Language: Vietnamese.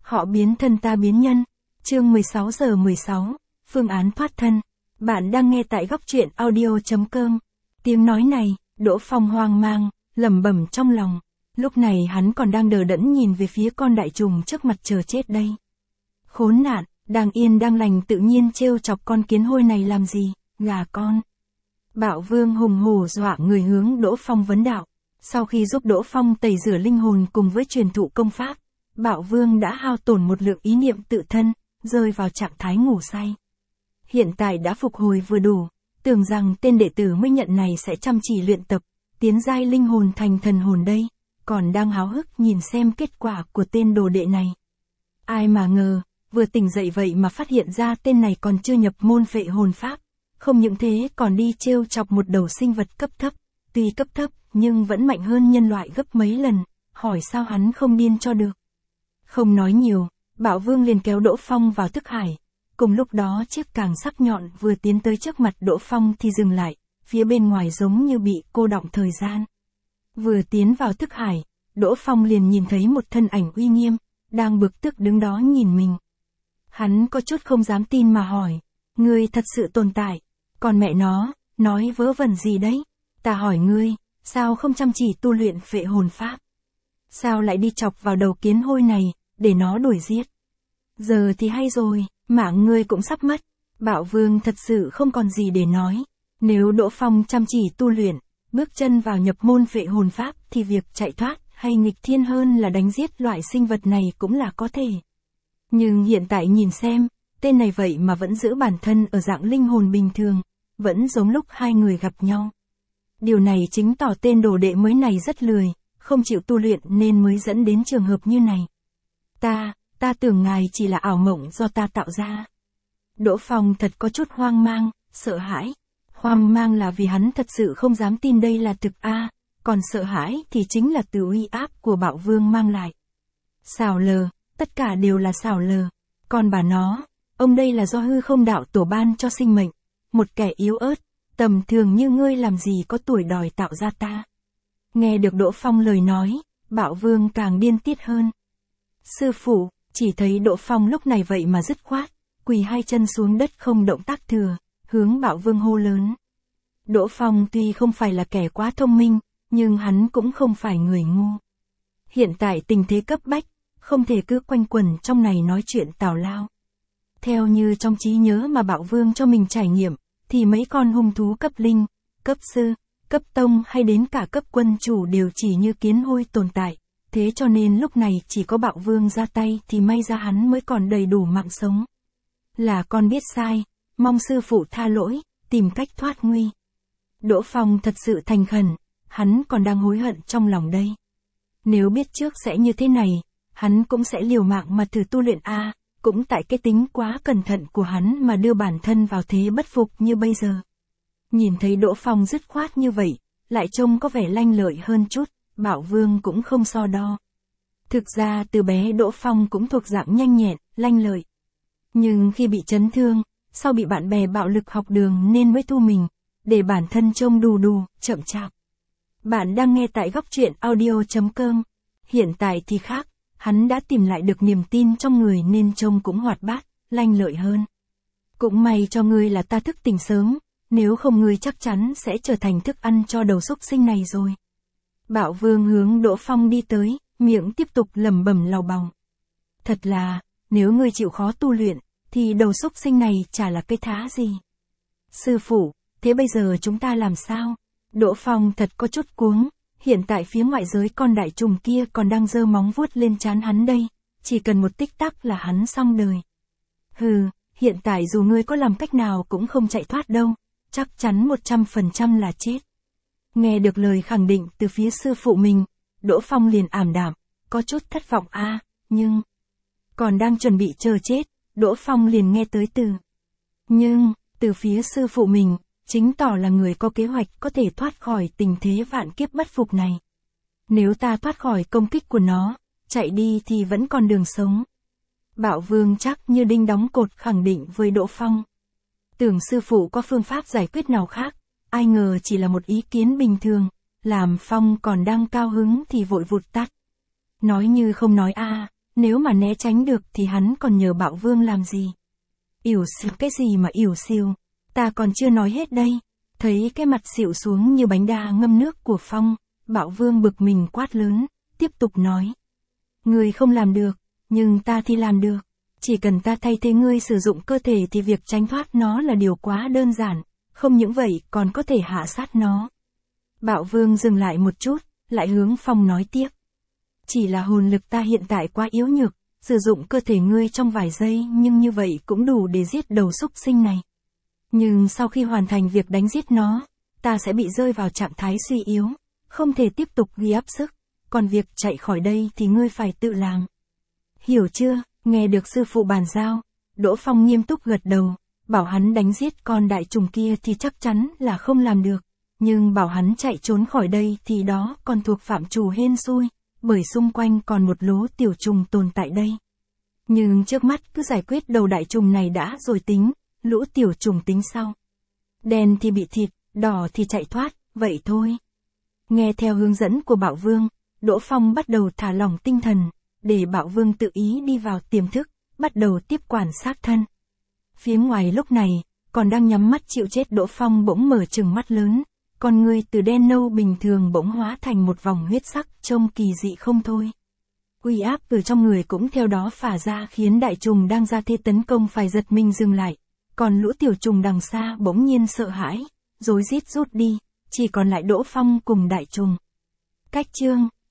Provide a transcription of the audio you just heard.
Họ biến thân ta biến nhân. Chương 16 giờ 16, phương án thoát thân. Bạn đang nghe tại góc truyện audio.com. Tiếng nói này, Đỗ Phong hoang mang, lẩm bẩm trong lòng. Lúc này hắn còn đang đờ đẫn nhìn về phía con đại trùng trước mặt chờ chết đây. Khốn nạn, đang yên đang lành tự nhiên trêu chọc con kiến hôi này làm gì, gà con. Bạo Vương hùng hổ dọa người hướng Đỗ Phong vấn đạo. Sau khi giúp Đỗ Phong tẩy rửa linh hồn cùng với truyền thụ công pháp, Bạo Vương đã hao tổn một lượng ý niệm tự thân, rơi vào trạng thái ngủ say. Hiện tại đã phục hồi vừa đủ, tưởng rằng tên đệ tử mới nhận này sẽ chăm chỉ luyện tập, tiến giai linh hồn thành thần hồn đây, còn đang háo hức nhìn xem kết quả của tên đồ đệ này. Ai mà ngờ, vừa tỉnh dậy vậy mà phát hiện ra tên này còn chưa nhập môn phệ hồn pháp, không những thế còn đi trêu chọc một đầu sinh vật cấp thấp, tuy cấp thấp nhưng vẫn mạnh hơn nhân loại gấp mấy lần, hỏi sao hắn không điên cho được. Không nói nhiều, Bạo Vương liền kéo Đỗ Phong vào thức hải. Cùng lúc đó chiếc càng sắc nhọn vừa tiến tới trước mặt Đỗ Phong thì dừng lại, phía bên ngoài giống như bị cô đọng thời gian. Vừa tiến vào thức hải, Đỗ Phong liền nhìn thấy một thân ảnh uy nghiêm, đang bực tức đứng đó nhìn mình. Hắn có chút không dám tin mà hỏi, ngươi thật sự tồn tại, còn mẹ nó, nói vớ vẩn gì đấy, ta hỏi ngươi, sao không chăm chỉ tu luyện phệ hồn pháp? Sao lại đi chọc vào đầu kiến hôi này, để nó đuổi giết? Giờ thì hay rồi, mạng ngươi cũng sắp mất. Bạo Vương thật sự không còn gì để nói. Nếu Đỗ Phong chăm chỉ tu luyện, bước chân vào nhập môn phệ hồn pháp thì việc chạy thoát hay nghịch thiên hơn là đánh giết loại sinh vật này cũng là có thể. Nhưng hiện tại nhìn xem, tên này vậy mà vẫn giữ bản thân ở dạng linh hồn bình thường, vẫn giống lúc hai người gặp nhau. Điều này chứng tỏ tên đồ đệ mới này rất lười, không chịu tu luyện nên mới dẫn đến trường hợp như này. Ta tưởng ngài chỉ là ảo mộng do ta tạo ra. Đỗ Phong thật có chút hoang mang, sợ hãi. Hoang mang là vì hắn thật sự không dám tin đây là thực còn sợ hãi thì chính là từ uy áp của Bạo Vương mang lại. Xảo lờ, tất cả đều là xảo lờ. Còn bà nó, ông đây là do hư không đạo tổ ban cho sinh mệnh. Một kẻ yếu ớt, tầm thường như ngươi làm gì có tuổi đòi tạo ra ta. Nghe được Đỗ Phong lời nói, Bạo Vương càng điên tiết hơn. Sư phụ, chỉ thấy Đỗ Phong lúc này vậy mà dứt khoát, quỳ hai chân xuống đất không động tác thừa, hướng Bạo Vương hô lớn. Đỗ Phong tuy không phải là kẻ quá thông minh, nhưng hắn cũng không phải người ngu. Hiện tại tình thế cấp bách, không thể cứ quanh quẩn trong này nói chuyện tào lao. Theo như trong trí nhớ mà Bạo Vương cho mình trải nghiệm, thì mấy con hung thú cấp linh, cấp sư, cấp tông hay đến cả cấp quân chủ đều chỉ như kiến hôi tồn tại. Thế cho nên lúc này chỉ có Bạo Vương ra tay thì may ra hắn mới còn đầy đủ mạng sống. Là con biết sai, mong sư phụ tha lỗi, tìm cách thoát nguy. Đỗ Phong thật sự thành khẩn, hắn còn đang hối hận trong lòng đây. Nếu biết trước sẽ như thế này, hắn cũng sẽ liều mạng mà thử tu luyện cũng tại cái tính quá cẩn thận của hắn mà đưa bản thân vào thế bất phục như bây giờ. Nhìn thấy Đỗ Phong dứt khoát như vậy, lại trông có vẻ lanh lợi hơn chút. Bạo Vương cũng không so đo. Thực ra từ bé Đỗ Phong cũng thuộc dạng nhanh nhẹn, lanh lợi. Nhưng khi bị chấn thương, sau bị bạn bè bạo lực học đường nên mới thu mình, để bản thân trông đù đù, chậm chạp. Bạn đang nghe tại góc truyện audio.com. Hiện tại thì khác, hắn đã tìm lại được niềm tin trong người nên trông cũng hoạt bát, lanh lợi hơn. Cũng may cho ngươi là ta thức tỉnh sớm, nếu không ngươi chắc chắn sẽ trở thành thức ăn cho đầu súc sinh này rồi. Bạo Vương hướng Đỗ Phong đi tới, miệng tiếp tục lẩm bẩm lầu bầu. Thật là, nếu ngươi chịu khó tu luyện, thì đầu súc sinh này chả là cái thá gì. Sư phụ, thế bây giờ chúng ta làm sao? Đỗ Phong thật có chút cuống, hiện tại phía ngoại giới con đại trùng kia còn đang giơ móng vuốt lên trán hắn đây, chỉ cần một tích tắc là hắn xong đời. Hừ, hiện tại dù ngươi có làm cách nào cũng không chạy thoát đâu, chắc chắn 100% là chết. Nghe được lời khẳng định từ phía sư phụ mình, Đỗ Phong liền ảm đạm, có chút thất vọng nhưng... Còn đang chuẩn bị chờ chết, Đỗ Phong liền nghe tới nhưng, từ phía sư phụ mình, chứng tỏ là người có kế hoạch có thể thoát khỏi tình thế vạn kiếp bất phục này. Nếu ta thoát khỏi công kích của nó, chạy đi thì vẫn còn đường sống. Bạo Vương chắc như đinh đóng cột khẳng định với Đỗ Phong. Tưởng sư phụ có phương pháp giải quyết nào khác, ai ngờ chỉ là một ý kiến bình thường, làm Phong còn đang cao hứng thì vội vụt tắt. Nói như không nói Nếu mà né tránh được thì hắn còn nhờ Bạo Vương làm gì? Ỉu xìu cái gì mà ỉu xìu? Ta còn chưa nói hết đây. Thấy cái mặt xịu xuống như bánh đa ngâm nước của Phong, Bạo Vương bực mình quát lớn, tiếp tục nói. Ngươi không làm được, nhưng ta thì làm được. Chỉ cần ta thay thế ngươi sử dụng cơ thể thì việc tránh thoát nó là điều quá đơn giản, không những vậy còn có thể hạ sát nó. Bạo Vương dừng lại một chút, lại hướng Phong nói tiếp. Chỉ là hồn lực ta hiện tại quá yếu nhược, sử dụng cơ thể ngươi trong vài giây nhưng như vậy cũng đủ để giết đầu súc sinh này. Nhưng sau khi hoàn thành việc đánh giết nó, ta sẽ bị rơi vào trạng thái suy yếu, không thể tiếp tục ghi áp sức, còn việc chạy khỏi đây thì ngươi phải tự làm. Hiểu chưa? Nghe được sư phụ bàn giao, Đỗ Phong nghiêm túc gật đầu, bảo hắn đánh giết con đại trùng kia thì chắc chắn là không làm được, nhưng bảo hắn chạy trốn khỏi đây thì đó còn thuộc phạm trù hên xui, bởi xung quanh còn một lố tiểu trùng tồn tại đây. Nhưng trước mắt cứ giải quyết đầu đại trùng này đã rồi tính, lũ tiểu trùng tính sau. Đen thì bị thịt, đỏ thì chạy thoát, vậy thôi. Nghe theo hướng dẫn của Bạo Vương, Đỗ Phong bắt đầu thả lỏng tinh thần, để Bạo Vương tự ý đi vào tiềm thức, bắt đầu tiếp quản xác thân. Phía ngoài lúc này, còn đang nhắm mắt chịu chết Đỗ Phong bỗng mở trừng mắt lớn, con người từ đen nâu bình thường bỗng hóa thành một vòng huyết sắc trông kỳ dị không thôi. Uy áp từ trong người cũng theo đó phả ra khiến đại trùng đang ra thế tấn công phải giật mình dừng lại, còn lũ tiểu trùng đằng xa bỗng nhiên sợ hãi, rối rít rút đi, chỉ còn lại Đỗ Phong cùng đại trùng. Cách chương